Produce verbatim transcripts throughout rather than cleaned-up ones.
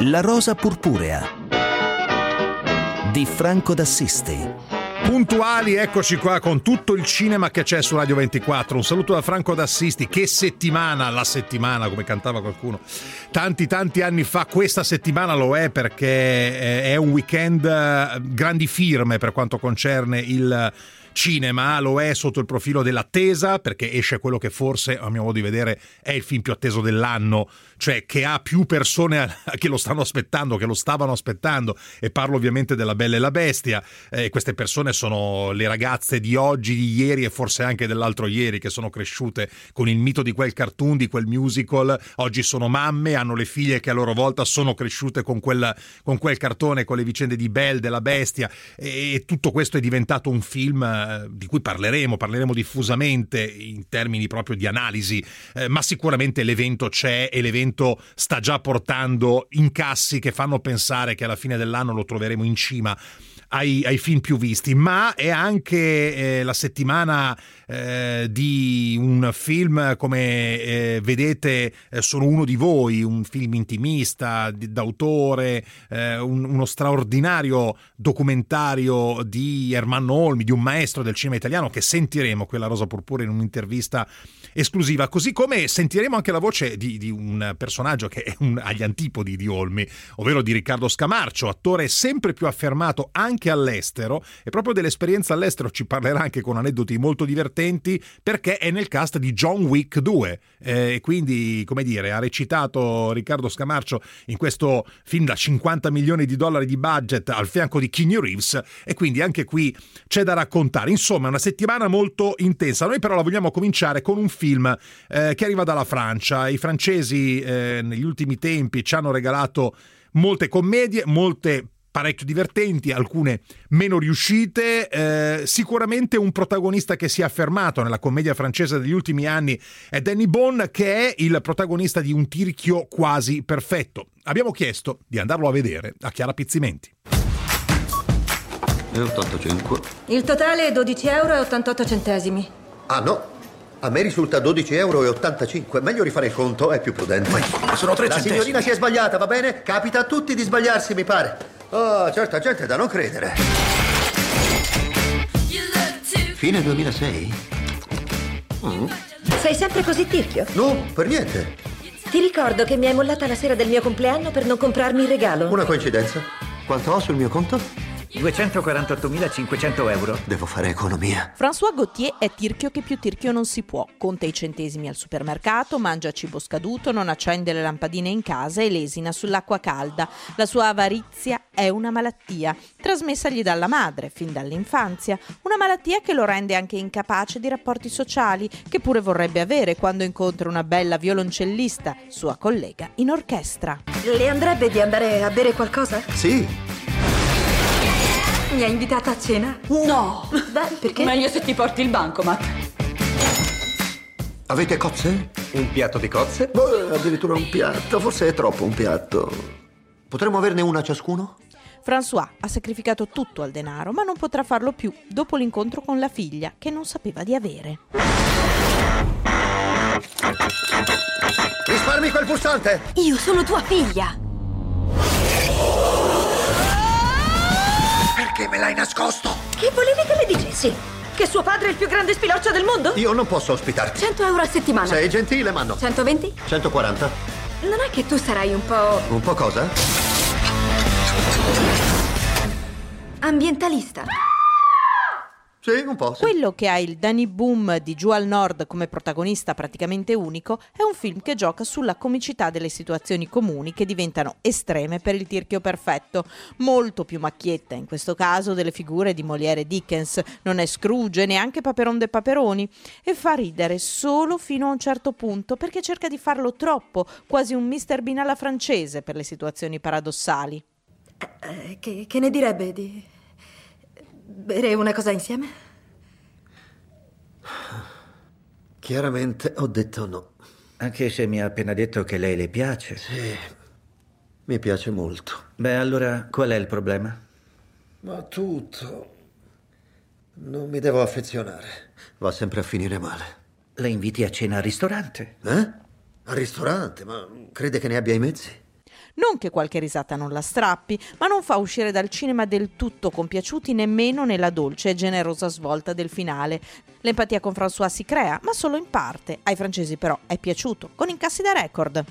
La rosa purpurea di Franco d'Assisti. Puntuali, eccoci qua con tutto il cinema che c'è su Radio ventiquattro. Un saluto da Franco d'Assisti. Che settimana, la settimana, come cantava qualcuno tanti tanti anni fa. Questa settimana lo è perché è un weekend grandi firme per quanto concerne il cinema. Lo è sotto il profilo dell'attesa, perché esce quello che forse, a mio modo di vedere, è il film più atteso dell'anno, cioè che ha più persone che lo stanno aspettando, che lo stavano aspettando, e parlo ovviamente della Bella e la Bestia. E eh, queste persone sono le ragazze di oggi, di ieri e forse anche dell'altro ieri, che sono cresciute con il mito di quel cartoon, di quel musical. Oggi sono mamme, hanno le figlie che a loro volta sono cresciute con quel, con quel cartone, con le vicende di Belle, della Bestia, e tutto questo è diventato un film di cui parleremo, parleremo diffusamente in termini proprio di analisi, eh, ma sicuramente l'evento c'è e l'evento sta già portando incassi che fanno pensare che alla fine dell'anno lo troveremo in cima ai, ai film più visti. Ma è anche eh, la settimana eh, di un film, come eh, vedete, eh, Sono uno di voi, un film intimista di, d'autore, eh, un, uno straordinario documentario di Ermanno Olmi, di un maestro del cinema italiano, che sentiremo qui alla Rosa Purpurea in un'intervista esclusiva, così come sentiremo anche la voce di, di un personaggio che è un, agli antipodi di Olmi, ovvero di Riccardo Scamarcio, attore sempre più affermato anche all'estero, e proprio dell'esperienza all'estero ci parlerà anche con aneddoti molto divertenti, perché è nel cast di John Wick due, e eh, quindi, come dire, ha recitato Riccardo Scamarcio in questo film da cinquanta milioni di dollari di budget al fianco di Keanu Reeves, e quindi anche qui c'è da raccontare. Insomma, una settimana molto intensa. Noi però la vogliamo cominciare con un film eh, che arriva dalla Francia. I francesi eh, negli ultimi tempi ci hanno regalato molte commedie, molte parecchio divertenti, alcune meno riuscite. Eh, sicuramente un protagonista che si è affermato nella commedia francese degli ultimi anni è Danny Boone, che è il protagonista di Un tirchio quasi perfetto. Abbiamo chiesto di andarlo a vedere a Chiara Pizzimenti. E ottantacinque. Il totale è dodici euro e ottantotto centesimi. Ah no, a me risulta dodici euro e ottantacinque. Meglio rifare il conto, è più prudente. Ma sono tre La centesimi. signorina si è sbagliata, va bene? Capita a tutti di sbagliarsi, mi pare. Oh, certa gente da non credere. Fine duemilasei? Mm. Sei sempre così tirchio? No, per niente. Ti ricordo che mi hai mollata la sera del mio compleanno per non comprarmi il regalo. Una coincidenza. Quanto ho sul mio conto? duecentoquarantottomilacinquecento euro. Devo fare economia. François Gauthier è tirchio che più tirchio non si può. Conta i centesimi al supermercato, mangia cibo scaduto, non accende le lampadine in casa e lesina sull'acqua calda. La sua avarizia è una malattia, trasmessagli dalla madre fin dall'infanzia. Una malattia che lo rende anche incapace di rapporti sociali, che pure vorrebbe avere quando incontra una bella violoncellista, sua collega in orchestra. Le andrebbe di andare a bere qualcosa? Sì. Mi ha invitata a cena? No! Beh, perché? Meglio se ti porti il bancomat. Avete cozze? Un piatto di cozze? Beh, addirittura un piatto, forse è troppo un piatto. Potremmo averne una ciascuno? François ha sacrificato tutto al denaro, ma non potrà farlo più dopo l'incontro con la figlia, che non sapeva di avere. Risparmi quel pulsante! Io sono tua figlia! Perché me l'hai nascosto? Che volevi che le dicessi? Che suo padre è il più grande spiloccio del mondo? Io non posso ospitarti. cento euro a settimana. Sei gentile, ma no. centoventi? centoquaranta. Non è che tu sarai un po' Un po' cosa? ambientalista? Sì, un po', sì. Quello che ha il Danny Boom di Giù al Nord come protagonista praticamente unico è un film che gioca sulla comicità delle situazioni comuni che diventano estreme per il tirchio perfetto. Molto più macchietta in questo caso delle figure di Molière e Dickens, non è Scrooge neanche Paperon de Paperoni, e fa ridere solo fino a un certo punto, perché cerca di farlo troppo, quasi un mister Bean alla francese per le situazioni paradossali. Eh, che, che ne direbbe di bere una cosa insieme? Chiaramente ho detto no. Anche se mi ha appena detto che lei le piace. Sì, mi piace molto. Beh, allora qual è il problema? Ma tutto. Non mi devo affezionare. Va sempre a finire male. La inviti a cena al ristorante? Eh? Al ristorante? Ma crede che ne abbia i mezzi? Non che qualche risata non la strappi, ma non fa uscire dal cinema del tutto compiaciuti nemmeno nella dolce e generosa svolta del finale. L'empatia con François si crea, ma solo in parte. Ai francesi però è piaciuto, con incassi da record.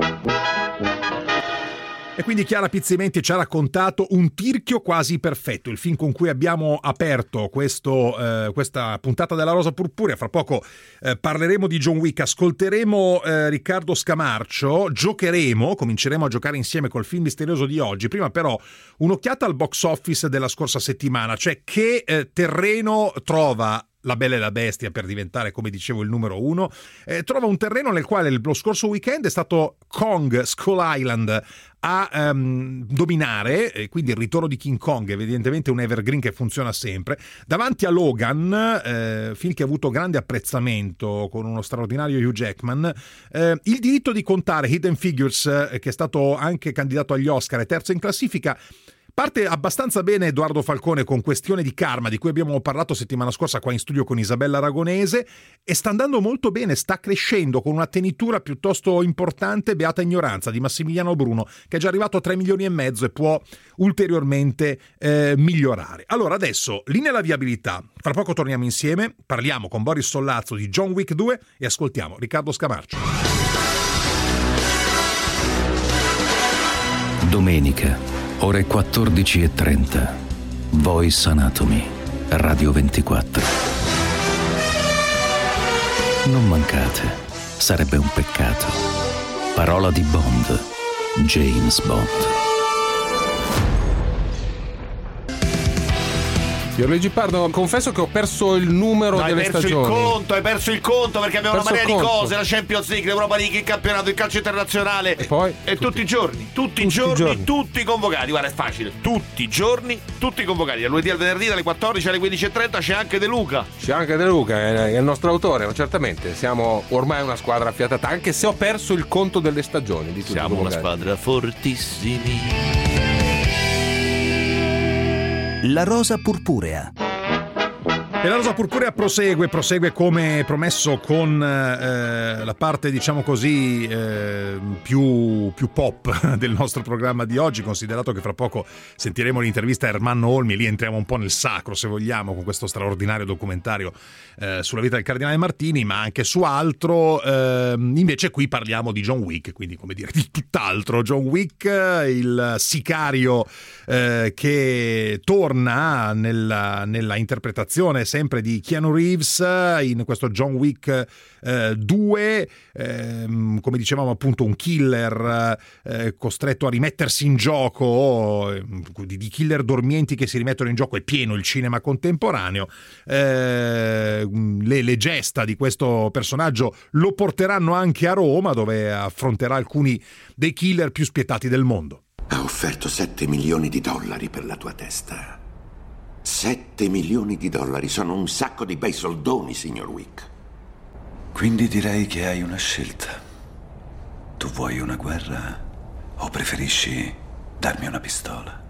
E quindi Chiara Pizzimenti ci ha raccontato Un tirchio quasi perfetto, il film con cui abbiamo aperto questo, eh, questa puntata della Rosa Purpurea. Fra poco eh, parleremo di John Wick, ascolteremo eh, Riccardo Scamarcio, giocheremo, cominceremo a giocare insieme col film misterioso di oggi. Prima però un'occhiata al box office della scorsa settimana, cioè che eh, terreno trova La Bella e la Bestia per diventare, come dicevo, il numero uno. Eh, trova un terreno nel quale lo scorso weekend è stato Kong Skull Island a um, dominare, e quindi il ritorno di King Kong, evidentemente un evergreen che funziona sempre, davanti a Logan, eh, film che ha avuto grande apprezzamento con uno straordinario Hugh Jackman. Eh, il diritto di contare, Hidden Figures, eh, che è stato anche candidato agli Oscar e terzo in classifica. Parte abbastanza bene Edoardo Falcone con Questione di Karma, di cui abbiamo parlato settimana scorsa qua in studio con Isabella Aragonese, e sta andando molto bene, sta crescendo con una tenitura piuttosto importante Beata Ignoranza di Massimiliano Bruno, che è già arrivato a tre milioni e mezzo e può ulteriormente eh, migliorare. Allora adesso, linea alla viabilità, fra poco torniamo insieme, parliamo con Boris Sollazzo di John Wick due e ascoltiamo Riccardo Scamarcio. Domenica ore quattordici e trenta. Voice Anatomy, Radio ventiquattro. Non mancate, sarebbe un peccato. Parola di Bond, James Bond. Pierluigi Pardo, confesso che ho perso il numero no, delle hai perso stagioni. il conto, hai perso il conto perché abbiamo Perso una marea il di conto. cose, la Champions League, l'Europa League, il campionato, il calcio internazionale E poi? e tutti, tutti i giorni, tutti, i giorni, giorni. tutti convocati. Guarda, è facile, tutti i giorni, tutti convocati. Dal lunedì al venerdì dalle quattordici alle quindici e trenta c'è anche De Luca. C'è anche De Luca, è il nostro autore, ma certamente siamo ormai una squadra affiatata, anche se ho perso il conto delle stagioni di tutti Siamo una convocati. squadra fortissimi. La Rosa Purpurea. E la Rosa Purpurea prosegue, prosegue come promesso con eh, la parte, diciamo così, eh, più, più pop del nostro programma di oggi, considerato che fra poco sentiremo l'intervista a Ermanno Olmi, lì entriamo un po' nel sacro, se vogliamo, con questo straordinario documentario eh, sulla vita del Cardinale Martini, ma anche su altro. Eh, invece qui parliamo di John Wick, quindi come dire, di tutt'altro. John Wick, il sicario eh, che torna nella, nella interpretazione sempre di Keanu Reeves in questo John Wick eh, due, ehm, come dicevamo appunto un killer eh, costretto a rimettersi in gioco, eh, di, di killer dormienti che si rimettono in gioco, è pieno il cinema contemporaneo. Eh, le, le gesta di questo personaggio lo porteranno anche a Roma, dove affronterà alcuni dei killer più spietati del mondo. Ha offerto sette milioni di dollari per la tua testa. Sette milioni di dollari sono un sacco di bei soldoni, signor Wick. Quindi direi che hai una scelta. Tu vuoi una guerra o preferisci darmi una pistola?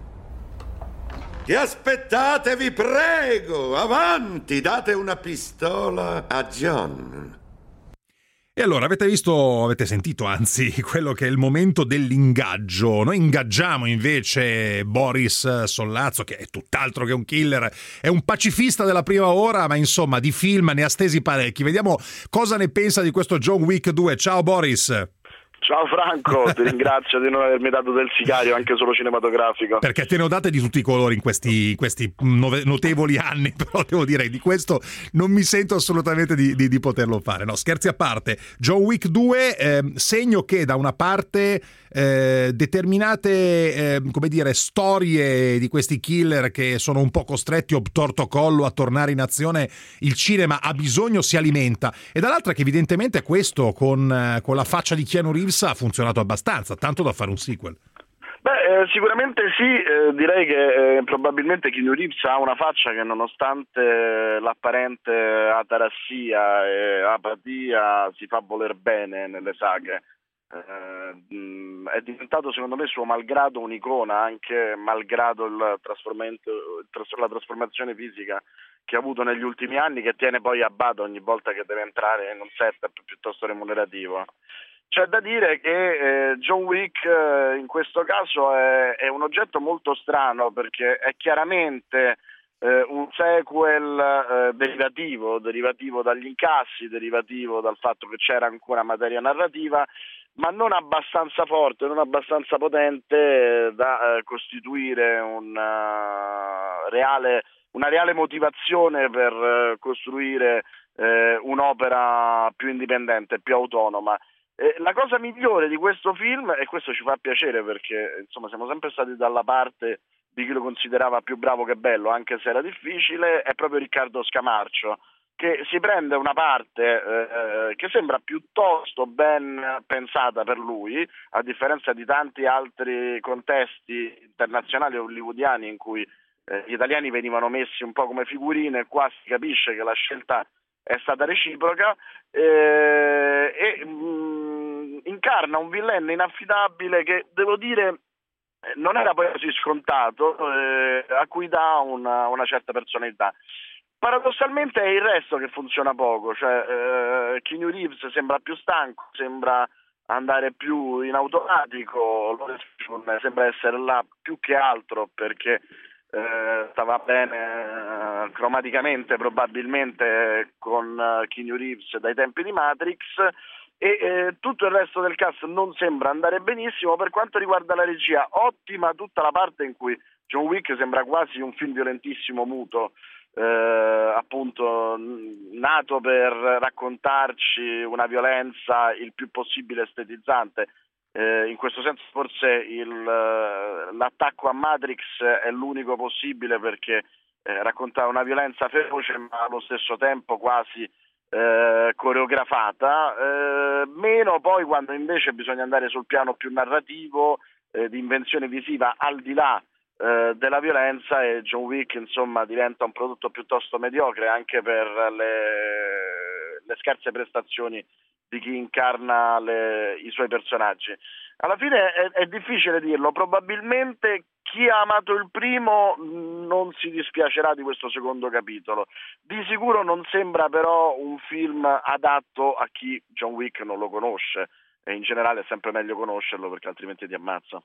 Che aspettate, vi prego! Avanti, date una pistola a John. E allora, avete visto, avete sentito anzi, quello che è il momento dell'ingaggio. Noi ingaggiamo invece Boris Sollazzo, che è tutt'altro che un killer, è un pacifista della prima ora, ma insomma di film ne ha stesi parecchi. Vediamo cosa ne pensa di questo John Wick due. Ciao Boris! Ciao Franco, ti ringrazio di non avermi dato del sicario anche solo cinematografico. Perché te ne ho date di tutti i colori in questi, questi nove, notevoli anni, però devo dire di questo non mi sento assolutamente di, di, di poterlo fare. No, scherzi a parte, John Wick due, eh, segno che da una parte eh, determinate eh, come dire storie di questi killer che sono un po' costretti obtorto collo a tornare in azione, il cinema ha bisogno, si alimenta, e dall'altra che evidentemente questo con, eh, con la faccia di Keanu Reeves ha funzionato abbastanza, tanto da fare un sequel. Beh, eh, sicuramente sì, eh, direi che eh, probabilmente Keanu Reeves ha una faccia che nonostante l'apparente atarassia e apatia si fa voler bene nelle saghe. Eh, mh, è diventato secondo me suo malgrado un'icona, anche malgrado il trasformamento, il tras- la trasformazione fisica che ha avuto negli ultimi anni, che tiene poi a bada ogni volta che deve entrare in un setup piuttosto remunerativo. C'è da dire che eh, John Wick eh, in questo caso è, è un oggetto molto strano, perché è chiaramente eh, un sequel eh, derivativo, derivativo dagli incassi, derivativo dal fatto che c'era ancora materia narrativa, ma non abbastanza forte, non abbastanza potente eh, da eh, costituire una reale, una reale motivazione per eh, costruire eh, un'opera più indipendente, più autonoma. Eh, la cosa migliore di questo film, e questo ci fa piacere perché insomma siamo sempre stati dalla parte di chi lo considerava più bravo che bello, anche se era difficile, è proprio Riccardo Scamarcio, che si prende una parte eh, che sembra piuttosto ben pensata per lui, a differenza di tanti altri contesti internazionali hollywoodiani in cui eh, gli italiani venivano messi un po' come figurine. Qua si capisce che la scelta è stata reciproca eh, e mh, incarna un villain inaffidabile che, devo dire, non era poi così scontato, eh, a cui dà una, una certa personalità. Paradossalmente è il resto che funziona poco, cioè eh, Keanu Reeves sembra più stanco, sembra andare più in automatico, Lawrence Fishburne sembra essere là più che altro perché eh, stava bene eh, cromaticamente probabilmente con eh, Keanu Reeves dai tempi di Matrix, e eh, tutto il resto del cast non sembra andare benissimo. Per quanto riguarda la regia, ottima tutta la parte in cui John Wick sembra quasi un film violentissimo muto, eh, appunto nato per raccontarci una violenza il più possibile estetizzante. Eh, in questo senso forse il, l'attacco a Matrix è l'unico possibile, perché eh, racconta una violenza feroce ma allo stesso tempo quasi eh, coreografata, eh, meno poi quando invece bisogna andare sul piano più narrativo, eh, di invenzione visiva al di là eh, della violenza, e John Wick insomma diventa un prodotto piuttosto mediocre anche per le, le scarse prestazioni di chi incarna le, i suoi personaggi. Alla fine è, è difficile dirlo, probabilmente chi ha amato il primo non si dispiacerà di questo secondo capitolo. Di sicuro non sembra però un film adatto a chi John Wick non lo conosce, e in generale è sempre meglio conoscerlo perché altrimenti ti ammazza.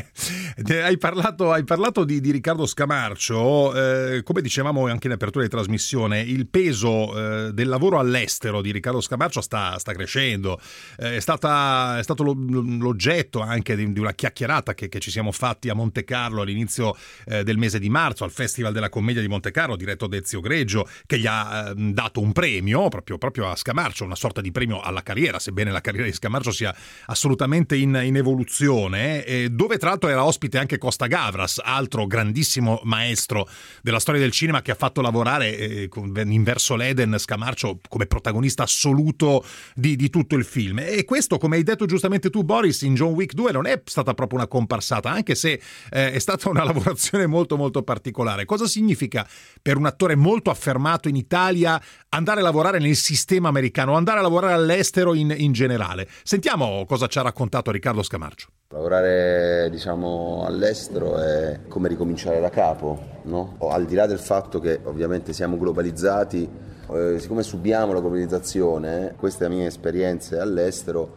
hai parlato, hai parlato di, di Riccardo Scamarcio, eh, come dicevamo anche in apertura di trasmissione, il peso eh, del lavoro all'estero di Riccardo Scamarcio sta, sta crescendo, eh, è, stata, è stato lo, l'oggetto anche di, di una chiacchierata che, che ci siamo fatti a Monte Carlo all'inizio eh, del mese di marzo al Festival della Commedia di Monte Carlo, diretto da Ezio Greggio, che gli ha eh, dato un premio proprio, proprio a Scamarcio, una sorta di premio alla carriera, sebbene la carriera di Scamarcio sia assolutamente in, in evoluzione, eh, dove tra l'altro era ospite anche Costa Gavras, altro grandissimo maestro della storia del cinema, che ha fatto lavorare eh, in Verso l'Eden Scamarcio come protagonista assoluto di, di tutto il film. E questo, come hai detto giustamente tu Boris, in John Wick due non è stata proprio una comparsata, anche se eh, è stata una lavorazione molto molto particolare. Cosa significa per un attore molto affermato in Italia andare a lavorare nel sistema americano, andare a lavorare all'estero in, in generale? Sentiamo cosa ci ha raccontato Riccardo Scamarcio. Lavorare, diciamo, all'estero è come ricominciare da capo, no? Al di là del fatto che ovviamente siamo globalizzati, eh, siccome subiamo la globalizzazione, queste mie esperienze all'estero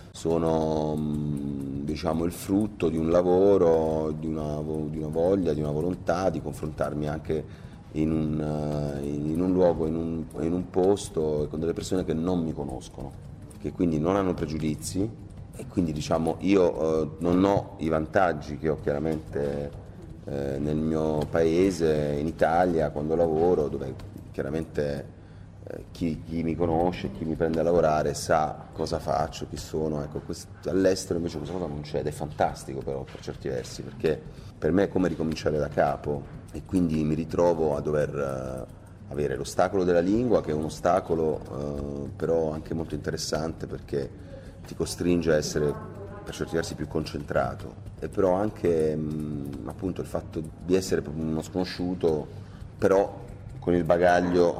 sono, diciamo, il frutto di un lavoro, di una, di una voglia, di una volontà di confrontarmi anche in un, in un luogo, in un, in un posto, con delle persone che non mi conoscono, che quindi non hanno pregiudizi, e quindi, diciamo, io eh, non ho i vantaggi che ho chiaramente eh, nel mio paese, in Italia, quando lavoro, dove chiaramente eh, chi, chi mi conosce, chi mi prende a lavorare sa cosa faccio, chi sono. Ecco, quest- all'estero invece questa cosa non c'è, ed è fantastico però per certi versi, perché per me è come ricominciare da capo, e quindi mi ritrovo a dover eh, avere l'ostacolo della lingua, che è un ostacolo eh, però anche molto interessante, perché ti costringe a essere per certi versi più concentrato, e però anche mh, appunto il fatto di essere uno sconosciuto però con il bagaglio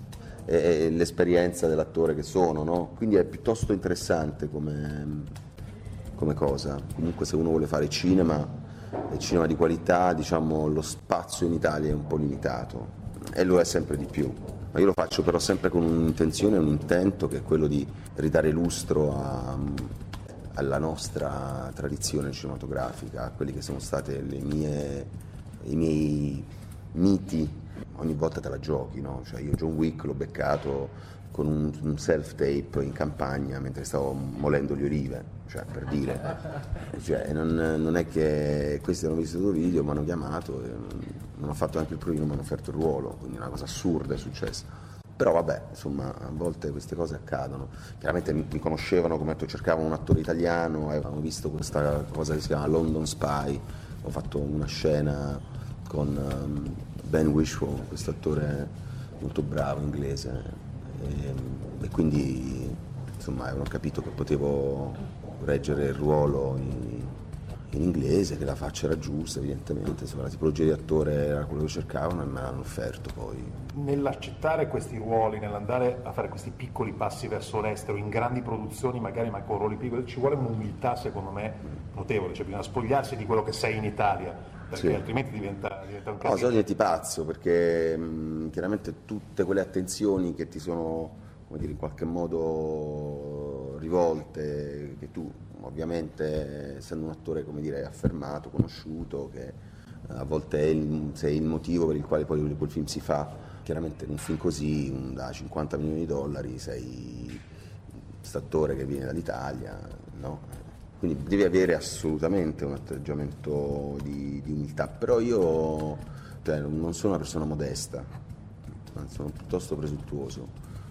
e, e l'esperienza dell'attore che sono, no? Quindi è piuttosto interessante come, come cosa. Comunque se uno vuole fare cinema e cinema di qualità, diciamo, lo spazio in Italia è un po' limitato, e lo è sempre di più. Ma io lo faccio però sempre con un'intenzione, un intento che è quello di ridare lustro a, alla nostra tradizione cinematografica, a quelli che sono state le mie, i miei miti. Ogni volta te la giochi, no? Cioè io John Wick l'ho beccato con un, un self-tape in campagna mentre stavo molendo le olive, cioè per dire. Cioè, non, non è che questi hanno visto il tuo video, mi hanno chiamato, e non ho fatto neanche il provino, mi hanno offerto il ruolo, quindi una cosa assurda è successa. Però vabbè, insomma, a volte queste cose accadono. Chiaramente mi, mi conoscevano, come detto, cercavano un attore italiano, avevano visto questa cosa che si chiama London Spy, ho fatto una scena con um, Ben Whishaw, questo attore molto bravo inglese, e, e quindi insomma avevano capito che potevo reggere il ruolo in, in inglese, che la faccia era giusta evidentemente, insomma la tipologia di attore era quello che cercavano e me l'hanno offerto poi. Nell'accettare questi ruoli, nell'andare a fare questi piccoli passi verso l'estero, in grandi produzioni magari ma con ruoli piccoli, ci vuole un'umiltà secondo me notevole, cioè bisogna spogliarsi di quello che sei in Italia, perché sì, altrimenti diventa, diventa un casino. No, se no diventi pazzo, perché mh, chiaramente tutte quelle attenzioni che ti sono, come dire, in qualche modo rivolte, che tu ovviamente essendo un attore, come dire, affermato, conosciuto, che a volte è il, sei il motivo per il quale poi quel film si fa, chiaramente in un film così un, da cinquanta milioni di dollari sei quest'attore che viene dall'Italia, no? Quindi devi avere assolutamente un atteggiamento di, di umiltà, però io cioè, non sono una persona modesta, sono piuttosto presuntuoso,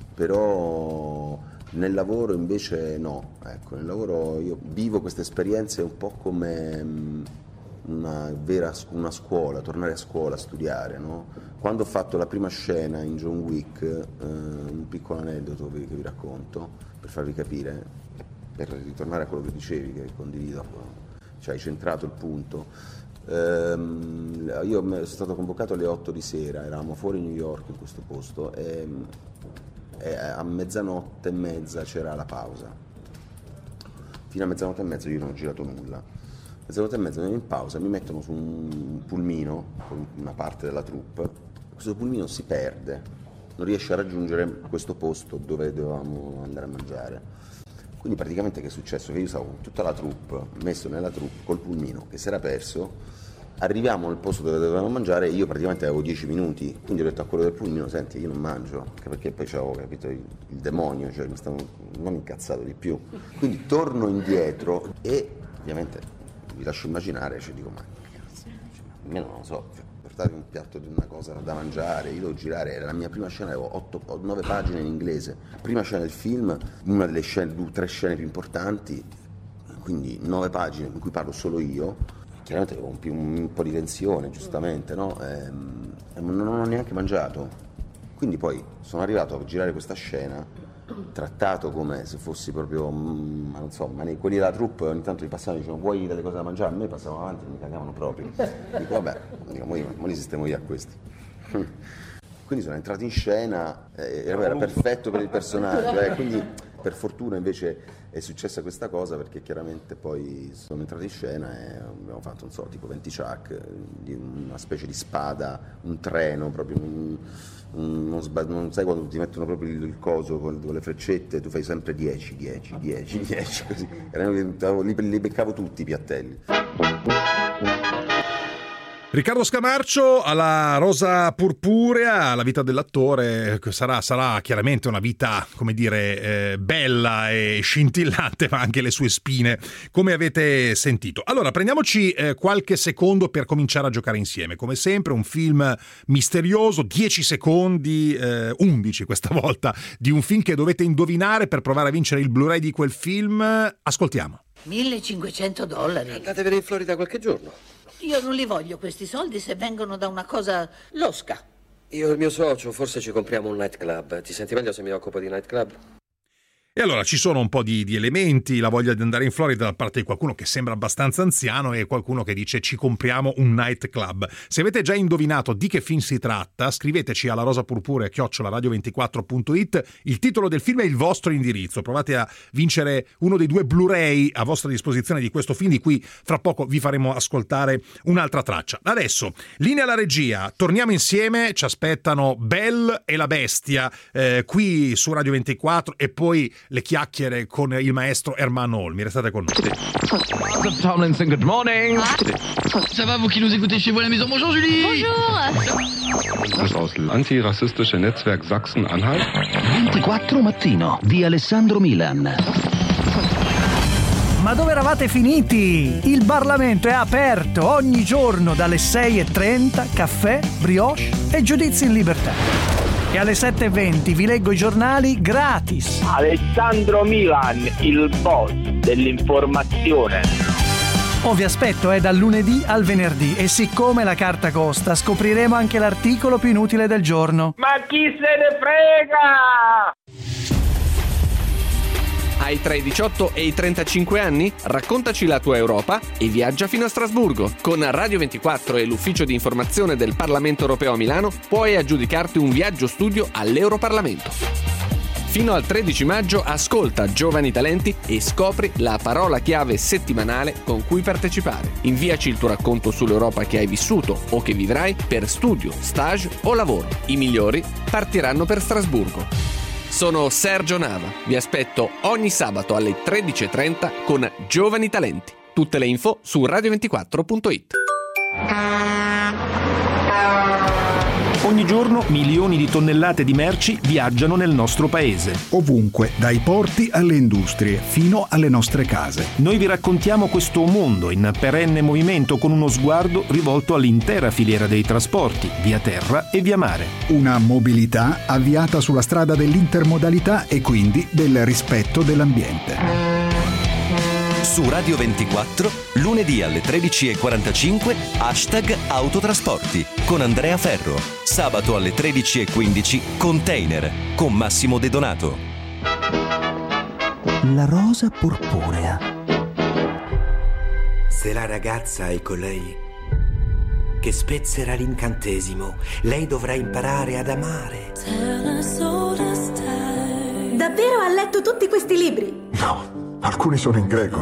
però nel lavoro invece no, ecco, nel lavoro io vivo queste esperienze un po' come una vera una scuola, tornare a scuola a studiare, no? Quando ho fatto la prima scena in John Wick, eh, un piccolo aneddoto che vi racconto per farvi capire, per ritornare a quello che dicevi, che condivido, cioè hai centrato il punto. Ehm, io sono stato convocato alle otto di sera, eravamo fuori New York in questo posto e, e a mezzanotte e mezza c'era la pausa. Fino a mezzanotte e mezza io non ho girato nulla. Mezzanotte e mezza in pausa mi mettono su un pulmino con una parte della troupe, questo pulmino si perde, non riesce a raggiungere questo posto dove dovevamo andare a mangiare. Quindi praticamente che è successo? Che io stavo con tutta la troupe, messo nella troupe col pulmino che si era perso, arriviamo nel posto dove dovevamo mangiare e io praticamente avevo dieci minuti, quindi ho detto a quello del pulmino, senti, io non mangio, anche perché poi avevo capito il, il demonio, cioè mi stavo non incazzato di più. Quindi torno indietro e ovviamente vi lascio immaginare, cioè dico, ma cazzo, almeno non lo so, cioè, portare un piatto di una cosa da mangiare, io devo girare, era la mia prima scena, avevo otto, nove pagine in inglese, prima scena del film, una delle scene, due, tre scene più importanti, quindi nove pagine in cui parlo solo io, chiaramente avevo un, più, un po' di tensione, giustamente, no? E, e non ho neanche mangiato, quindi poi sono arrivato a girare questa scena, trattato come se fossi proprio, ma non so, ma quelli della troupe ogni tanto mi passavano e dicevano vuoi delle cose da mangiare, a me passavano avanti e mi cagavano proprio, dico vabbè, dico, mo, mo li sistemo io a questi. Quindi sono entrato in scena, eh, era perfetto per il personaggio, eh, quindi per fortuna invece è successa questa cosa, perché chiaramente poi sono entrato in scena e abbiamo fatto, non so, tipo venti chuck, di una specie di spada, un treno, proprio un, un, non, sba- non sai quando ti mettono proprio il, il coso con, con le freccette, tu fai sempre dieci, dieci, dieci, dieci, così, li, li beccavo tutti i piattelli. Riccardo Scamarcio alla Rosa Purpurea, la vita dell'attore sarà, sarà chiaramente una vita, come dire, eh, bella e scintillante, ma anche le sue spine, come avete sentito. Allora, prendiamoci eh, qualche secondo per cominciare a giocare insieme. Come sempre, un film misterioso, dieci secondi, eh, undici questa volta, di un film che dovete indovinare per provare a vincere il Blu-ray di quel film. Ascoltiamo. millecinquecento dollari. Andatevene in Florida qualche giorno. Io non li voglio questi soldi se vengono da una cosa losca. Io e il mio socio forse ci compriamo un nightclub. Ti senti meglio se mi occupo di nightclub? E allora ci sono un po' di, di elementi, la voglia di andare in Florida da parte di qualcuno che sembra abbastanza anziano e qualcuno che dice ci compriamo un nightclub. Se avete già indovinato di che film si tratta, scriveteci alla rosapurpurea chiocciola radio ventiquattro punto it il titolo del film e il vostro indirizzo. Provate a vincere uno dei due Blu-ray a vostra disposizione di questo film, di cui fra poco vi faremo ascoltare un'altra traccia. Adesso, linea alla regia, torniamo insieme, ci aspettano Belle e la Bestia eh, qui su Radio ventiquattro e poi le chiacchiere con il maestro Ermanno Olmi. Restate con noi. Tomlinson, good morning. Ça va, vous qui nous écoutez chez vous à la maison? Bonjour Julie. Das aus antirassistische Netzwerk Sachsen-Anhalt. ventiquattro mattino di Alessandro Milan. Ma dove eravate finiti? Il Parlamento è aperto ogni giorno dalle sei e trenta, caffè, brioche e giudizi in libertà. E alle sette e venti vi leggo i giornali gratis. Alessandro Milan, il boss dell'informazione. Oh, vi aspetto, è dal lunedì al venerdì e siccome la carta costa, scopriremo anche l'articolo più inutile del giorno. Ma chi se ne frega? Hai tra i diciotto e i trentacinque anni? Raccontaci la tua Europa e viaggia fino a Strasburgo. Con Radio ventiquattro e l'ufficio di informazione del Parlamento Europeo a Milano puoi aggiudicarti un viaggio studio all'Europarlamento. Fino al tredici maggio ascolta Giovani Talenti e scopri la parola chiave settimanale con cui partecipare. Inviaci il tuo racconto sull'Europa che hai vissuto o che vivrai per studio, stage o lavoro. I migliori partiranno per Strasburgo. Sono Sergio Nava, vi aspetto ogni sabato alle tredici e trenta con Giovani Talenti. Tutte le info su radio ventiquattro punto it. Ogni giorno milioni di tonnellate di merci viaggiano nel nostro paese. Ovunque, dai porti alle industrie, fino alle nostre case. Noi vi raccontiamo questo mondo in perenne movimento con uno sguardo rivolto all'intera filiera dei trasporti, via terra e via mare. Una mobilità avviata sulla strada dell'intermodalità e quindi del rispetto dell'ambiente. Su Radio ventiquattro, lunedì alle tredici e quarantacinque, hashtag Autotrasporti con Andrea Ferro. Sabato alle tredici e quindici, Container con Massimo De Donato. La rosa purpurea. Se la ragazza è colei che spezzerà l'incantesimo, lei dovrà imparare ad amare. Davvero ha letto tutti questi libri? No. Alcuni sono in greco.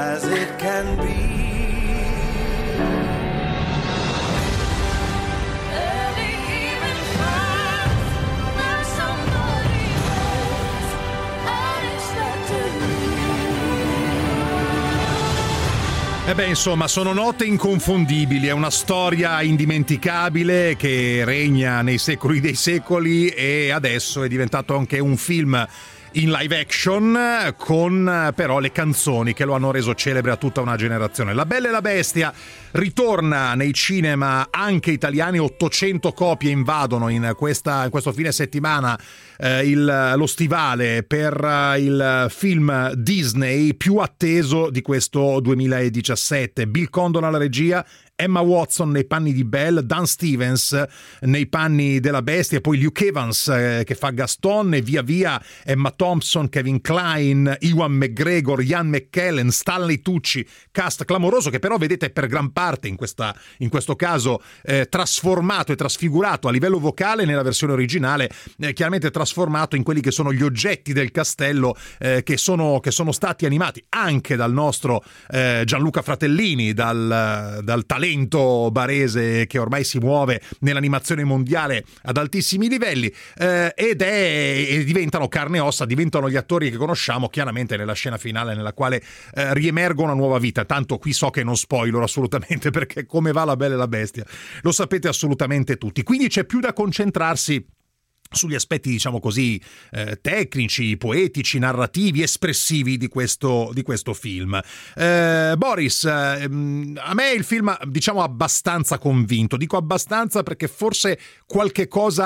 E beh, insomma, sono note inconfondibili, è una storia indimenticabile che regna nei secoli dei secoli e adesso è diventato anche un film in live action con però le canzoni che lo hanno reso celebre a tutta una generazione. La Bella e la Bestia ritorna nei cinema anche italiani, ottocento copie invadono in, questa, in questo fine settimana eh, il, lo stivale per uh, il film Disney più atteso di questo duemiladiciassette. Bill Condon alla regia, Emma Watson nei panni di Belle, Dan Stevens nei panni della Bestia e poi Luke Evans eh, che fa Gaston e via via Emma Thompson, Kevin Kline, Ewan McGregor, Ian McKellen, Stanley Tucci, cast clamoroso che però vedete per gran parte in, questa, in questo caso eh, trasformato e trasfigurato a livello vocale nella versione originale, eh, chiaramente trasformato in quelli che sono gli oggetti del castello eh, che, sono, che sono stati animati anche dal nostro eh, Gianluca Fratellini, dal, dal talento barese che ormai si muove nell'animazione mondiale ad altissimi livelli eh, ed è e diventano carne e ossa, diventano gli attori che conosciamo chiaramente nella scena finale nella quale eh, riemergono una nuova vita. Tanto qui so che non spoiler assolutamente perché come va La Bella e la Bestia lo sapete assolutamente tutti, quindi c'è più da concentrarsi sugli aspetti, diciamo così, eh, tecnici, poetici, narrativi, espressivi di questo, di questo film. Eh, Boris, eh, a me il film, diciamo, abbastanza convinto. Dico abbastanza perché forse qualche cosa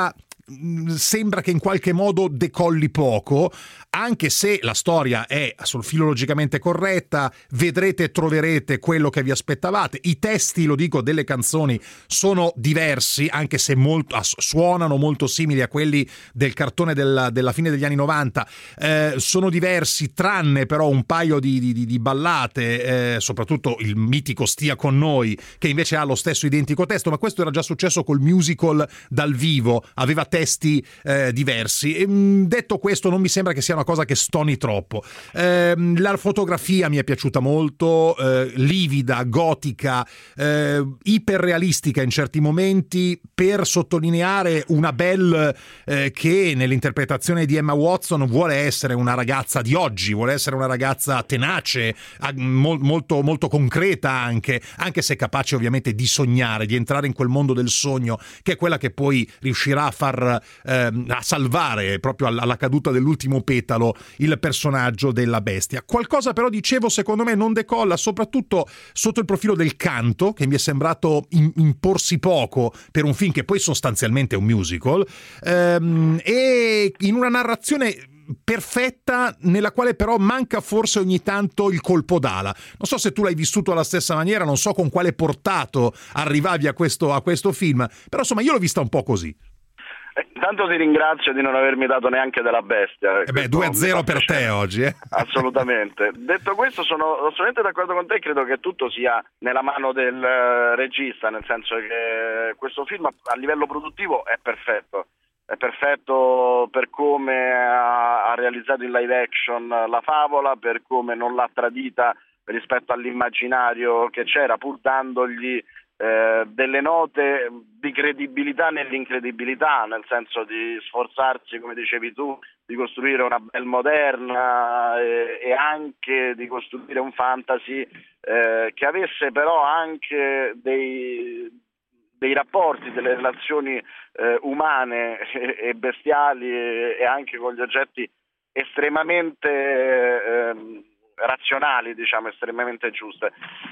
sembra che in qualche modo decolli poco, anche se la storia è filologicamente corretta, vedrete e troverete quello che vi aspettavate. I testi, lo dico, delle canzoni sono diversi, anche se molto, suonano molto simili a quelli del cartone della, della fine degli anni novanta, eh, sono diversi, tranne però un paio di, di, di ballate, eh, soprattutto il mitico Stia con noi, che invece ha lo stesso identico testo, ma questo era già successo col musical dal vivo, aveva testi eh, diversi. E, mh, detto questo, non mi sembra che sia una cosa che stoni troppo. Eh, la fotografia mi è piaciuta molto, eh, livida, gotica, eh, iperrealistica in certi momenti, per sottolineare una Belle eh, che nell'interpretazione di Emma Watson vuole essere una ragazza di oggi, vuole essere una ragazza tenace, mo- molto, molto concreta anche, anche se capace ovviamente di sognare, di entrare in quel mondo del sogno, che è quella che poi riuscirà a far eh, a salvare proprio alla caduta dell'ultimo petalo il personaggio della bestia. Qualcosa però, dicevo, secondo me non decolla, soprattutto sotto il profilo del canto, che mi è sembrato in- imporsi poco per un film che poi sostanzialmente è un musical, ehm, e in una narrazione perfetta nella quale però manca forse ogni tanto il colpo d'ala. Non so se tu l'hai vissuto alla stessa maniera, non so con quale portato arrivavi a questo, a questo film, però insomma io l'ho vista un po' così. Eh, intanto ti ringrazio di non avermi dato neanche della bestia. Eh beh, due a zero per te oggi. Eh? Assolutamente. Detto questo, sono assolutamente d'accordo con te, credo che tutto sia nella mano del uh, regista, nel senso che questo film a livello produttivo è perfetto. È perfetto per come ha, ha realizzato in live action la favola, per come non l'ha tradita rispetto all'immaginario che c'era, pur dandogli eh, delle note di credibilità nell'incredibilità, nel senso di sforzarsi, come dicevi tu, di costruire una Belle moderna e, e anche di costruire un fantasy eh, che avesse però anche dei, dei rapporti, delle relazioni eh, umane e, e bestiali e, e anche con gli oggetti estremamente eh, razionali, diciamo, estremamente giuste.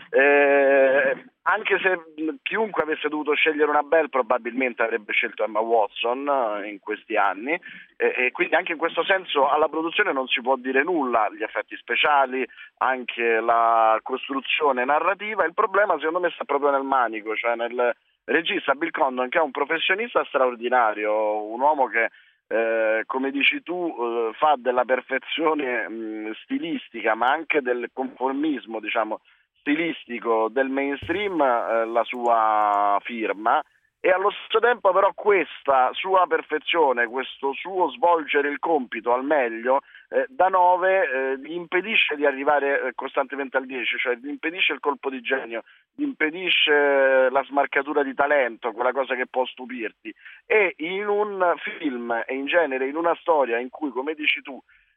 Eh, anche se chiunque avesse dovuto scegliere una Belle probabilmente avrebbe scelto Emma Watson in questi anni, e, e quindi anche in questo senso alla produzione non si può dire nulla, gli effetti speciali, anche la costruzione narrativa. Il problema secondo me sta proprio nel manico, cioè nel regista Bill Condon, che è un professionista straordinario, un uomo che Eh, come dici tu eh, fa della perfezione mh, stilistica, ma anche del conformismo, diciamo, stilistico del mainstream eh, la sua firma, e allo stesso tempo però questa sua perfezione, questo suo svolgere il compito al meglio eh, da nove eh, gli impedisce di arrivare eh, costantemente al dieci, cioè gli impedisce il colpo di genio, gli impedisce la smarcatura di talento, quella cosa che può stupirti. E in un film e in genere in una storia in cui, come dici tu,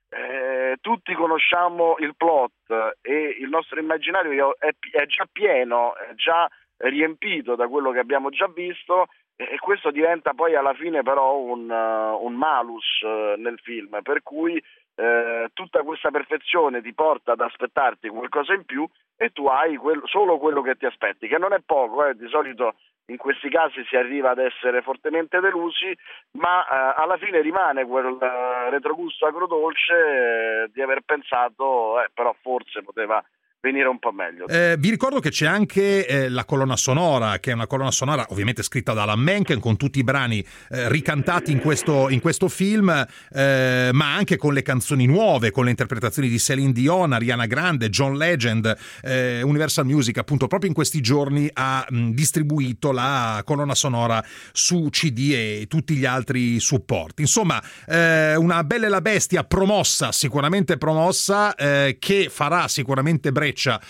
eh, tutti conosciamo il plot e il nostro immaginario è, è già pieno, è già riempito da quello che abbiamo già visto, e questo diventa poi alla fine però un, uh, un malus uh, nel film, per cui uh, tutta questa perfezione ti porta ad aspettarti qualcosa in più e tu hai quel, solo quello che ti aspetti, che non è poco, eh. Di solito in questi casi si arriva ad essere fortemente delusi, ma uh, alla fine rimane quel uh, retrogusto agrodolce eh, di aver pensato eh, però forse poteva venire un po' meglio. Eh, vi ricordo che c'è anche eh, la colonna sonora, che è una colonna sonora ovviamente scritta da Alan Menken, con tutti i brani eh, ricantati in questo, in questo film, eh, ma anche con le canzoni nuove, con le interpretazioni di Céline Dion, Ariana Grande, John Legend. eh, Universal Music appunto proprio in questi giorni ha mh, distribuito la colonna sonora su C D e tutti gli altri supporti. Insomma, eh, una Bella e la Bestia promossa, sicuramente promossa, eh, che farà sicuramente breccia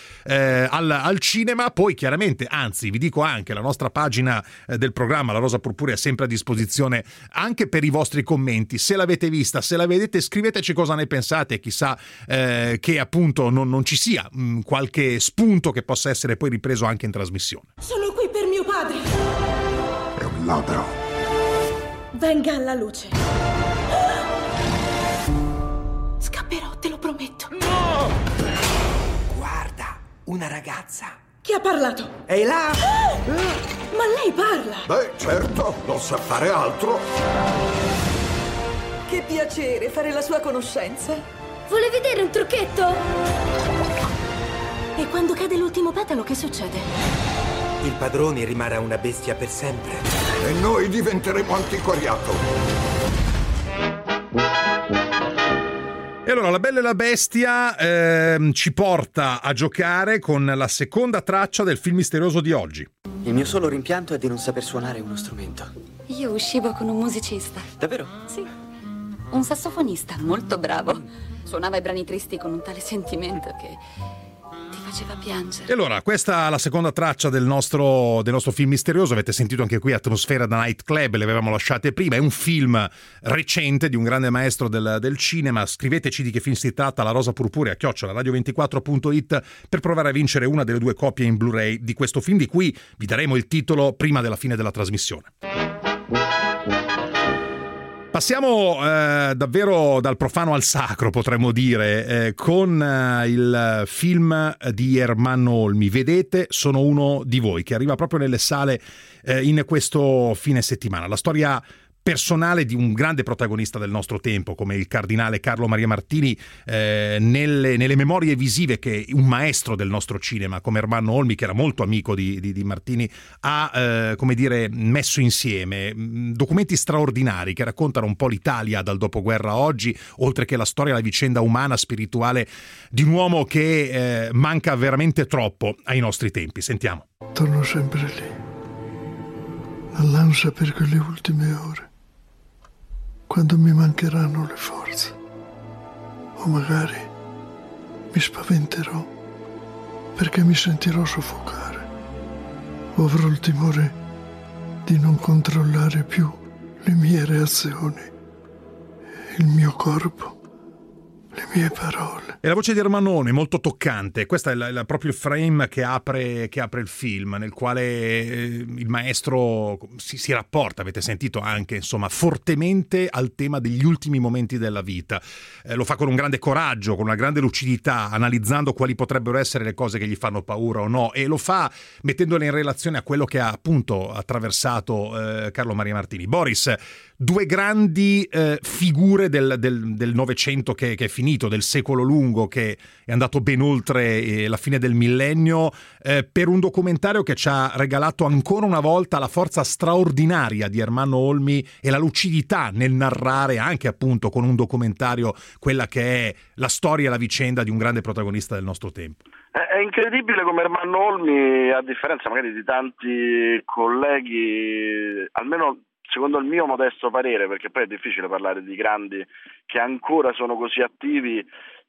Eh, al, al cinema. Poi chiaramente, anzi vi dico anche, la nostra pagina eh, del programma La Rosa Purpurea è sempre a disposizione anche per i vostri commenti. Se l'avete vista, se la vedete, scriveteci cosa ne pensate, chissà eh, che appunto non, non ci sia mh, qualche spunto che possa essere poi ripreso anche in trasmissione. Sono qui per mio padre. È un ladro. Venga alla luce. Scapperò, te lo prometto. Guarda, una ragazza. Chi ha parlato? Ehi là! Ah! Ma lei parla! Beh, certo, non sa fare altro. Che piacere fare la sua conoscenza. Vuole vedere un trucchetto? E quando cade l'ultimo petalo, che succede? Il padrone rimarrà una bestia per sempre. E noi diventeremo antiquariato. E allora La Bella e la Bestia ehm, ci porta a giocare con la seconda traccia del film misterioso di oggi. Il mio solo rimpianto è di non saper suonare uno strumento. Io uscivo con un musicista. Davvero? Sì. Un sassofonista molto bravo. Suonava i brani tristi con un tale sentimento che ti faceva piangere. E allora, questa è la seconda traccia del nostro, del nostro film misterioso. Avete sentito anche qui Atmosfera da Nightclub, le avevamo lasciate prima. È un film recente di un grande maestro del, del cinema. Scriveteci di che film si tratta, la rosa purpurea chiocciola radio ventiquattro punto it, per provare a vincere una delle due copie in Blu-ray di questo film, di cui vi daremo il titolo prima della fine della trasmissione. Passiamo eh, davvero dal profano al sacro, potremmo dire, eh, con eh, il film di Ermanno Olmi. Vedete, sono uno di voi, che arriva proprio nelle sale eh, in questo fine settimana. La storia personale di un grande protagonista del nostro tempo, come il cardinale Carlo Maria Martini, eh, nelle, nelle memorie visive che un maestro del nostro cinema come Ermanno Olmi, che era molto amico di, di, di Martini, ha eh, come dire messo insieme. Documenti straordinari che raccontano un po' l'Italia dal dopoguerra a oggi, oltre che la storia e la vicenda umana, spirituale di un uomo che eh, manca veramente troppo ai nostri tempi. Sentiamo. Torno sempre lì, all'ansia per quelle ultime ore, quando mi mancheranno le forze, o magari mi spaventerò perché mi sentirò soffocare, o avrò il timore di non controllare più le mie reazioni, il mio corpo, le mie parole. E la voce di Ermanone, molto toccante. Questo è la, la, proprio il frame che apre, che apre il film, nel quale eh, il maestro si, si rapporta, avete sentito anche, insomma, fortemente al tema degli ultimi momenti della vita. Eh, lo fa con un grande coraggio, con una grande lucidità, analizzando quali potrebbero essere le cose che gli fanno paura o no, e lo fa mettendole in relazione a quello che ha appunto attraversato eh, Carlo Maria Martini. Boris, due grandi eh, figure del, del, del Novecento che, che è finito, del secolo lungo che è andato ben oltre eh, la fine del millennio, eh, per un documentario che ci ha regalato ancora una volta la forza straordinaria di Ermanno Olmi e la lucidità nel narrare anche appunto con un documentario quella che è la storia e la vicenda di un grande protagonista del nostro tempo. È incredibile come Ermanno Olmi, a differenza magari di tanti colleghi, almeno secondo il mio modesto parere, perché poi è difficile parlare di grandi che ancora sono così attivi,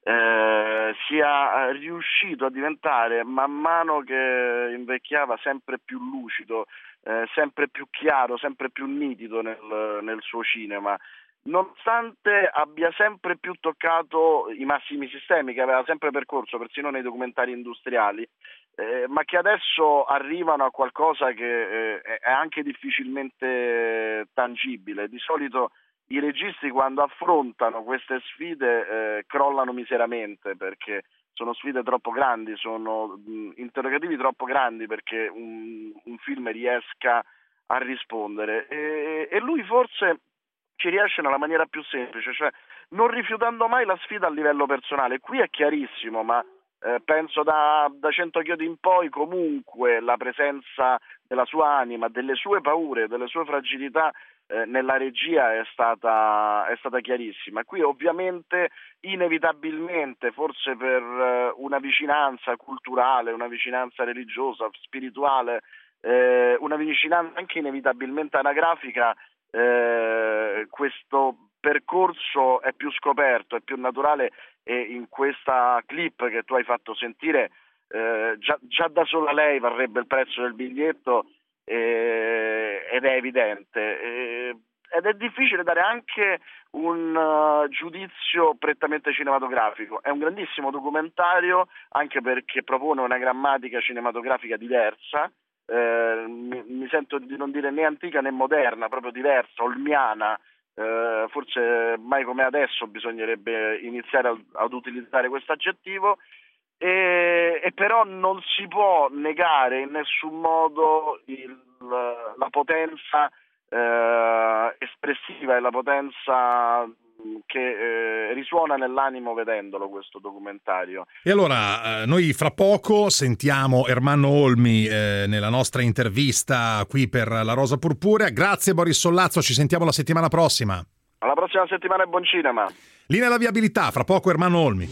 eh, sia riuscito a diventare man mano che invecchiava sempre più lucido, eh, sempre più chiaro, sempre più nitido nel, nel suo cinema, nonostante abbia sempre più toccato i massimi sistemi che aveva sempre percorso, persino nei documentari industriali, eh, ma che adesso arrivano a qualcosa che eh, è anche difficilmente tangibile. Di solito i registi, quando affrontano queste sfide, eh, crollano miseramente, perché sono sfide troppo grandi, sono mh, interrogativi troppo grandi perché un, un film riesca a rispondere, e, e lui forse ci riesce nella maniera più semplice, cioè non rifiutando mai la sfida a livello personale. Qui è chiarissimo, ma eh, penso da, da Cento chiodi in poi comunque la presenza della sua anima, delle sue paure, delle sue fragilità eh, nella regia è stata, è stata chiarissima. Qui ovviamente inevitabilmente, forse per eh, una vicinanza culturale, una vicinanza religiosa, spirituale, eh, una vicinanza anche inevitabilmente anagrafica, Eh, questo percorso è più scoperto, è più naturale, e in questa clip che tu hai fatto sentire eh, già, già da sola lei varrebbe il prezzo del biglietto, eh, ed è evidente, eh, ed è difficile dare anche un uh, giudizio prettamente cinematografico. È un grandissimo documentario anche perché propone una grammatica cinematografica diversa. Eh, mi, mi sento di non dire né antica né moderna, proprio diversa, olmiana, eh, forse mai come adesso bisognerebbe iniziare a, ad utilizzare questo aggettivo, e, e però non si può negare in nessun modo il, la potenza eh, espressiva e la potenza che eh, risuona nell'animo vedendolo questo documentario. E allora eh, noi fra poco sentiamo Ermanno Olmi eh, nella nostra intervista qui per La Rosa Purpurea. Grazie Boris Sollazzo, ci sentiamo la settimana prossima. Alla prossima settimana e buon cinema. Linea alla viabilità, fra poco Ermanno Olmi.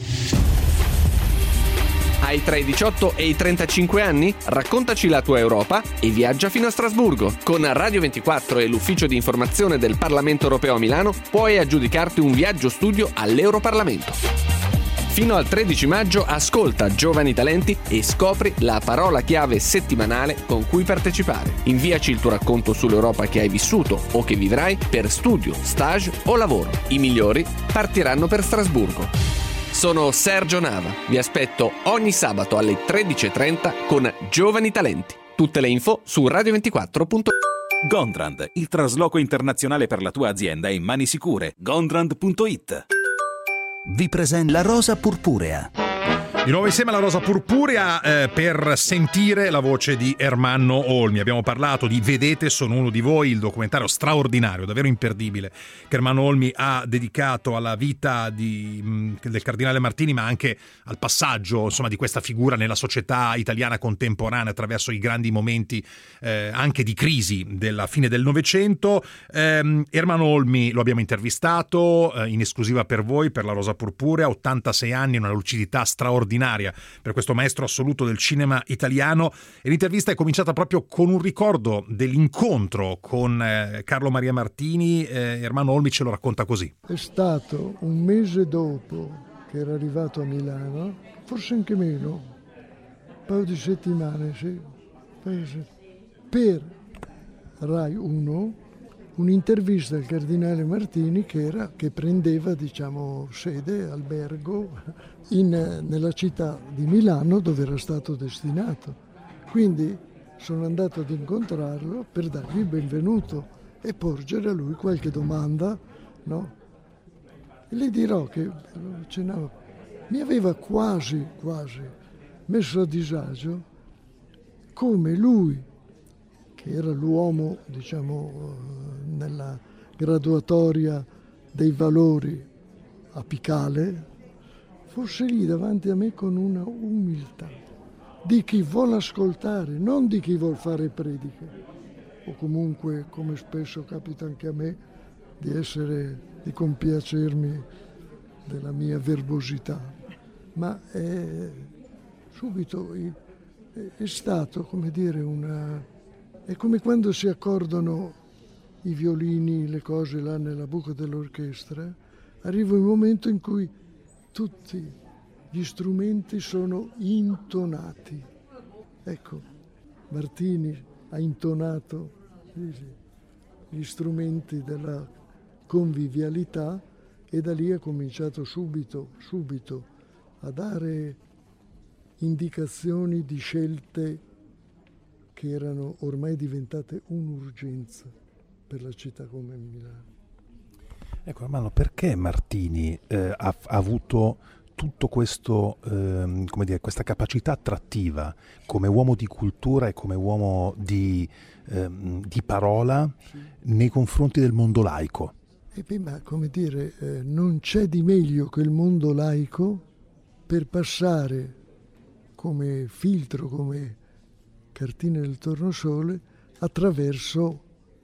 Hai tra i diciotto e i trentacinque anni? Raccontaci la tua Europa e viaggia fino a Strasburgo. Con Radio ventiquattro e l'ufficio di informazione del Parlamento Europeo a Milano puoi aggiudicarti un viaggio studio all'Europarlamento. Fino al tredici maggio ascolta Giovani Talenti e scopri la parola chiave settimanale con cui partecipare. Inviaci il tuo racconto sull'Europa che hai vissuto o che vivrai per studio, stage o lavoro. I migliori partiranno per Strasburgo. Sono Sergio Nava, vi aspetto ogni sabato alle tredici e trenta con Giovani Talenti. Tutte le info su radio ventiquattro punto it. Gondrand, il trasloco internazionale per la tua azienda in mani sicure. Gondrand punto it. Vi presenta La Rosa Purpurea. Di nuovo insieme alla Rosa Purpurea eh, per sentire la voce di Ermanno Olmi. Abbiamo parlato di Vedete, sono uno di voi, il documentario straordinario, davvero imperdibile, che Ermanno Olmi ha dedicato alla vita di, mh, del cardinale Martini, ma anche al passaggio, insomma, di questa figura nella società italiana contemporanea attraverso i grandi momenti eh, anche di crisi della fine del Novecento. Eh, Ermanno Olmi lo abbiamo intervistato eh, in esclusiva per voi, per la Rosa Purpurea, ottantasei anni, una lucidità straordinaria per questo maestro assoluto del cinema italiano, e l'intervista è cominciata proprio con un ricordo dell'incontro con eh, Carlo Maria Martini. eh, Ermanno Olmi ce lo racconta così. È stato un mese dopo che era arrivato a Milano, forse anche meno, un paio di settimane, sì, per Rai uno, un'intervista al cardinale Martini che, era, che prendeva, diciamo, sede, albergo in, nella città di Milano dove era stato destinato. Quindi sono andato ad incontrarlo per dargli il benvenuto e porgere a lui qualche domanda, no? E le dirò che cenavo, mi aveva quasi, quasi messo a disagio come lui, che era l'uomo, diciamo, nella graduatoria dei valori apicale, fosse lì davanti a me con una umiltà di chi vuole ascoltare, non di chi vuol fare prediche, o comunque, come spesso capita anche a me, di essere, di compiacermi della mia verbosità, ma è subito è, è stato, come dire, una... È come quando si accordano i violini, le cose là nella buca dell'orchestra, arriva un momento in cui tutti gli strumenti sono intonati. Ecco, Martini ha intonato sì, sì, gli strumenti della convivialità e da lì ha cominciato subito, subito a dare indicazioni di scelte che erano ormai diventate un'urgenza per la città come Milano. Ecco, Ermanno, perché Martini eh, ha, ha avuto tutto questo, eh, come dire, questa capacità attrattiva come uomo di cultura e come uomo di, eh, di parola sì. nei confronti del mondo laico? E beh, ma come dire, eh, non c'è di meglio che il mondo laico per passare come filtro, come cartine del tornasole, attraverso,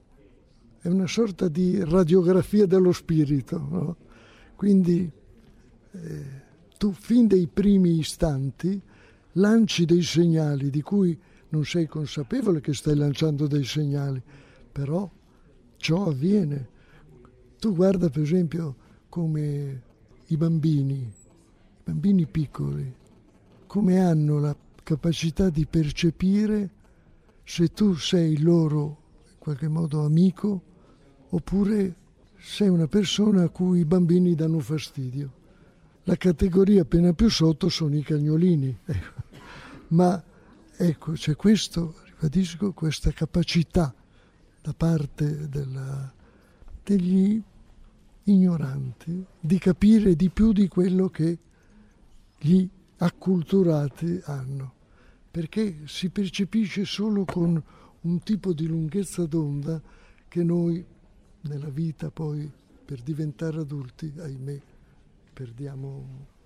è una sorta di radiografia dello spirito, no? Quindi eh, tu fin dai primi istanti lanci dei segnali di cui non sei consapevole che stai lanciando dei segnali, però ciò avviene. Tu guarda per esempio come i bambini, i bambini piccoli, come hanno la capacità di percepire se tu sei loro in qualche modo amico oppure sei una persona a cui i bambini danno fastidio. La categoria appena più sotto sono i cagnolini. Ecco. Ma ecco, c'è questo, ribadisco, questa capacità da parte della, degli ignoranti di capire di più di quello che gli acculturati hanno, perché si percepisce solo con un tipo di lunghezza d'onda che noi nella vita poi per diventare adulti, ahimè, perdiamo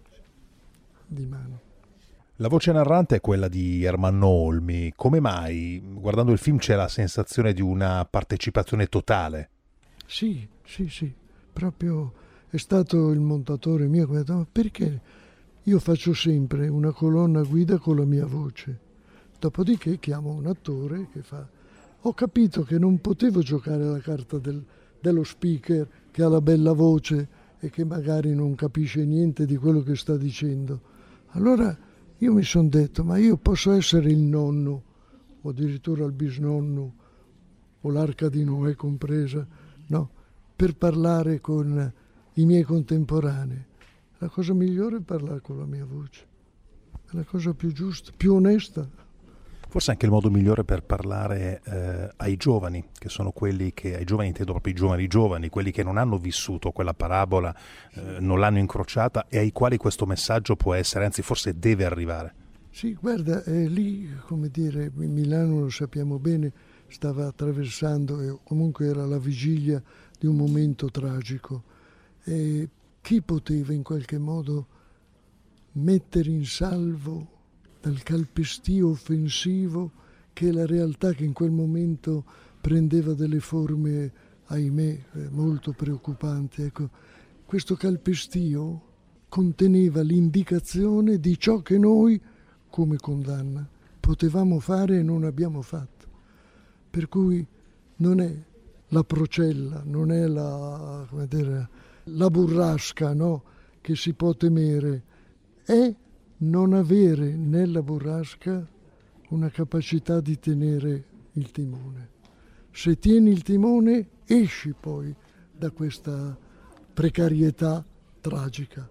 di mano. La voce narrante è quella di Ermanno Olmi. Come mai, guardando il film, c'è la sensazione di una partecipazione totale? Sì, sì, sì, proprio è stato il montatore mio che mi ha detto: ma perché io faccio sempre una colonna guida con la mia voce, dopodiché chiamo un attore che fa. Ho capito che non potevo giocare la carta del, dello speaker che ha la bella voce e che magari non capisce niente di quello che sta dicendo. Allora io mi sono detto: ma io posso essere il nonno o addirittura il bisnonno o l'arca di Noè compresa, no, per parlare con i miei contemporanei. La cosa migliore è parlare con la mia voce, è la cosa più giusta, più onesta. Forse anche il modo migliore per parlare eh, ai giovani, che sono quelli che, ai giovani intendo proprio i giovani giovani, quelli che non hanno vissuto quella parabola, eh, non l'hanno incrociata e ai quali questo messaggio può essere, anzi forse deve arrivare. Sì, guarda, eh, lì, come dire, Milano, lo sappiamo bene, stava attraversando, e comunque era la vigilia di un momento tragico. E chi poteva in qualche modo mettere in salvo dal calpestio offensivo, che è la realtà che in quel momento prendeva delle forme, ahimè, molto preoccupanti. Ecco, questo calpestio conteneva l'indicazione di ciò che noi, come condanna, potevamo fare e non abbiamo fatto. Per cui non è la procella, non è la, come dire, la burrasca, no, che si può temere, è non avere nella burrasca una capacità di tenere il timone. Se tieni il timone, esci poi da questa precarietà tragica.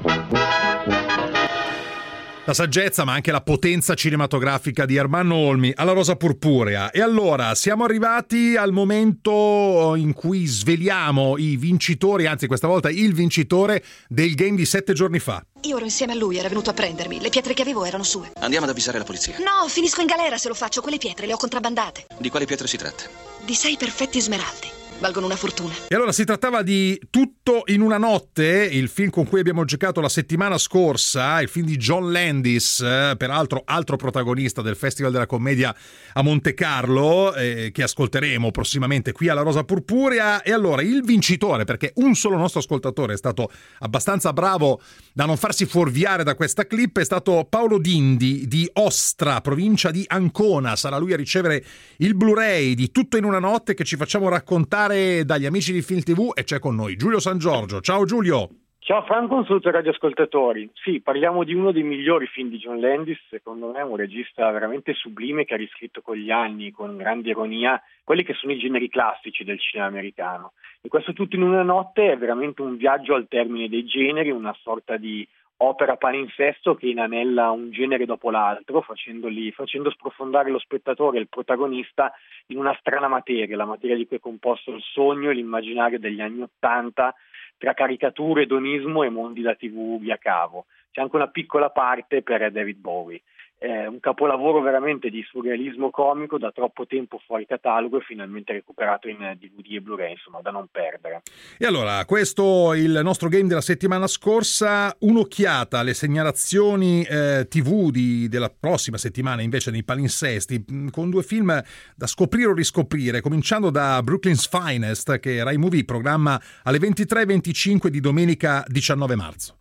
La saggezza, ma anche la potenza cinematografica di Ermanno Olmi alla Rosa Purpurea. E allora siamo arrivati al momento in cui sveliamo i vincitori, anzi questa volta il vincitore del game di sette giorni fa. Io ero insieme a lui, era venuto a prendermi. Le pietre che avevo erano sue. Andiamo ad avvisare la polizia. No, finisco in galera se lo faccio. Quelle pietre le ho contrabbandate. Di quali pietre si tratta? Di sei perfetti smeraldi. Valgono una fortuna. E allora si trattava di Tutto in una notte, il film con cui abbiamo giocato la settimana scorsa, il film di John Landis, eh, peraltro altro protagonista del Festival della Commedia a Monte Carlo, eh, che ascolteremo prossimamente qui alla Rosa Purpurea. E allora il vincitore, perché un solo nostro ascoltatore è stato abbastanza bravo da non farsi fuorviare da questa clip, è stato Paolo Dindi di Ostra, provincia di Ancona. Sarà lui a ricevere il Blu-ray di Tutto in una notte, che ci facciamo raccontare dagli amici di Film tivù, e c'è con noi Giulio San Giorgio. Ciao Giulio. Ciao Franco, un saluto ai radioascoltatori. Sì, parliamo di uno dei migliori film di John Landis, secondo me è un regista veramente sublime che ha riscritto con gli anni, con grande ironia, quelli che sono i generi classici del cinema americano. E questo Tutto in una notte è veramente un viaggio al termine dei generi, una sorta di opera palinsesto che inanella un genere dopo l'altro, facendoli, facendo sprofondare lo spettatore e il protagonista in una strana materia, la materia di cui è composto il sogno e l'immaginario degli anni Ottanta, tra caricature, edonismo e mondi da tivù via cavo. C'è anche una piccola parte per David Bowie. È un capolavoro veramente di surrealismo comico, da troppo tempo fuori catalogo e finalmente recuperato in D V D e Blu-ray, insomma, da non perdere. E allora, questo è il nostro game della settimana scorsa. Un'occhiata alle segnalazioni eh, tivù di, della prossima settimana invece nei palinsesti, con due film da scoprire o riscoprire, cominciando da Brooklyn's Finest, che Rai Movie programma alle ventitré e venticinque di domenica diciannove marzo.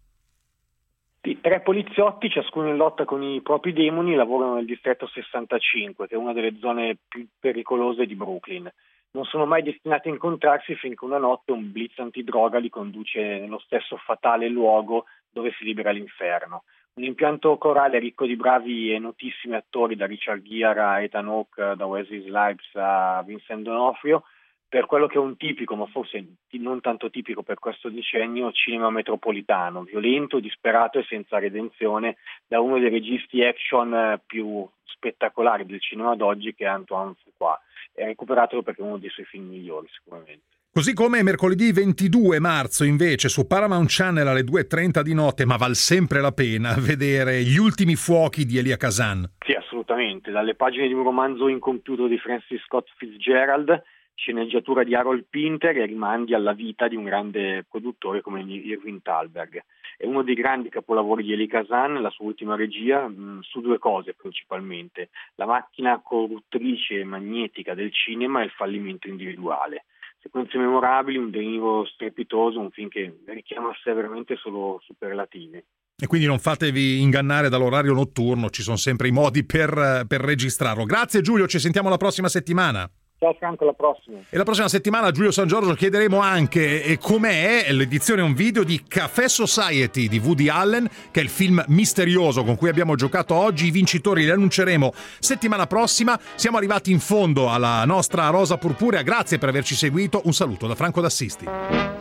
Tre poliziotti, ciascuno in lotta con i propri demoni, lavorano nel distretto sessantacinque, che è una delle zone più pericolose di Brooklyn. Non sono mai destinati a incontrarsi finché una notte un blitz antidroga li conduce nello stesso fatale luogo dove si libera l'inferno. Un impianto corale ricco di bravi e notissimi attori, da Richard Gere a Ethan Hawke, da Wesley Snipes a Vincent D'Onofrio, per quello che è un tipico, ma forse non tanto tipico per questo decennio, cinema metropolitano, violento, disperato e senza redenzione, da uno dei registi action più spettacolari del cinema d'oggi, che è Antoine Fuqua. È recuperatelo perché è uno dei suoi film migliori sicuramente. Così come mercoledì ventidue marzo invece su Paramount Channel alle due e trenta di notte, ma val sempre la pena vedere Gli ultimi fuochi di Elia Kazan. Sì, assolutamente. Dalle pagine di un romanzo incompiuto di Francis Scott Fitzgerald, sceneggiatura di Harold Pinter e rimandi alla vita di un grande produttore come Irving Thalberg. È uno dei grandi capolavori di Elia Kazan, la sua ultima regia, mh, su due cose principalmente: la macchina corruttrice e magnetica del cinema e il fallimento individuale. Sequenze memorabili, un derivo strepitoso, un film che richiama a sé veramente solo superlativi. E quindi non fatevi ingannare dall'orario notturno, ci sono sempre i modi per, per registrarlo. Grazie Giulio, ci sentiamo la prossima settimana. Ciao Franco, alla prossima. E la prossima settimana a Giulio San Giorgio chiederemo anche e com'è l'edizione on video di Café Society di Woody Allen, che è il film misterioso con cui abbiamo giocato oggi. I vincitori li annunceremo settimana prossima. Siamo arrivati in fondo alla nostra rosa purpurea. Grazie per averci seguito. Un saluto da Franco D'Assisti.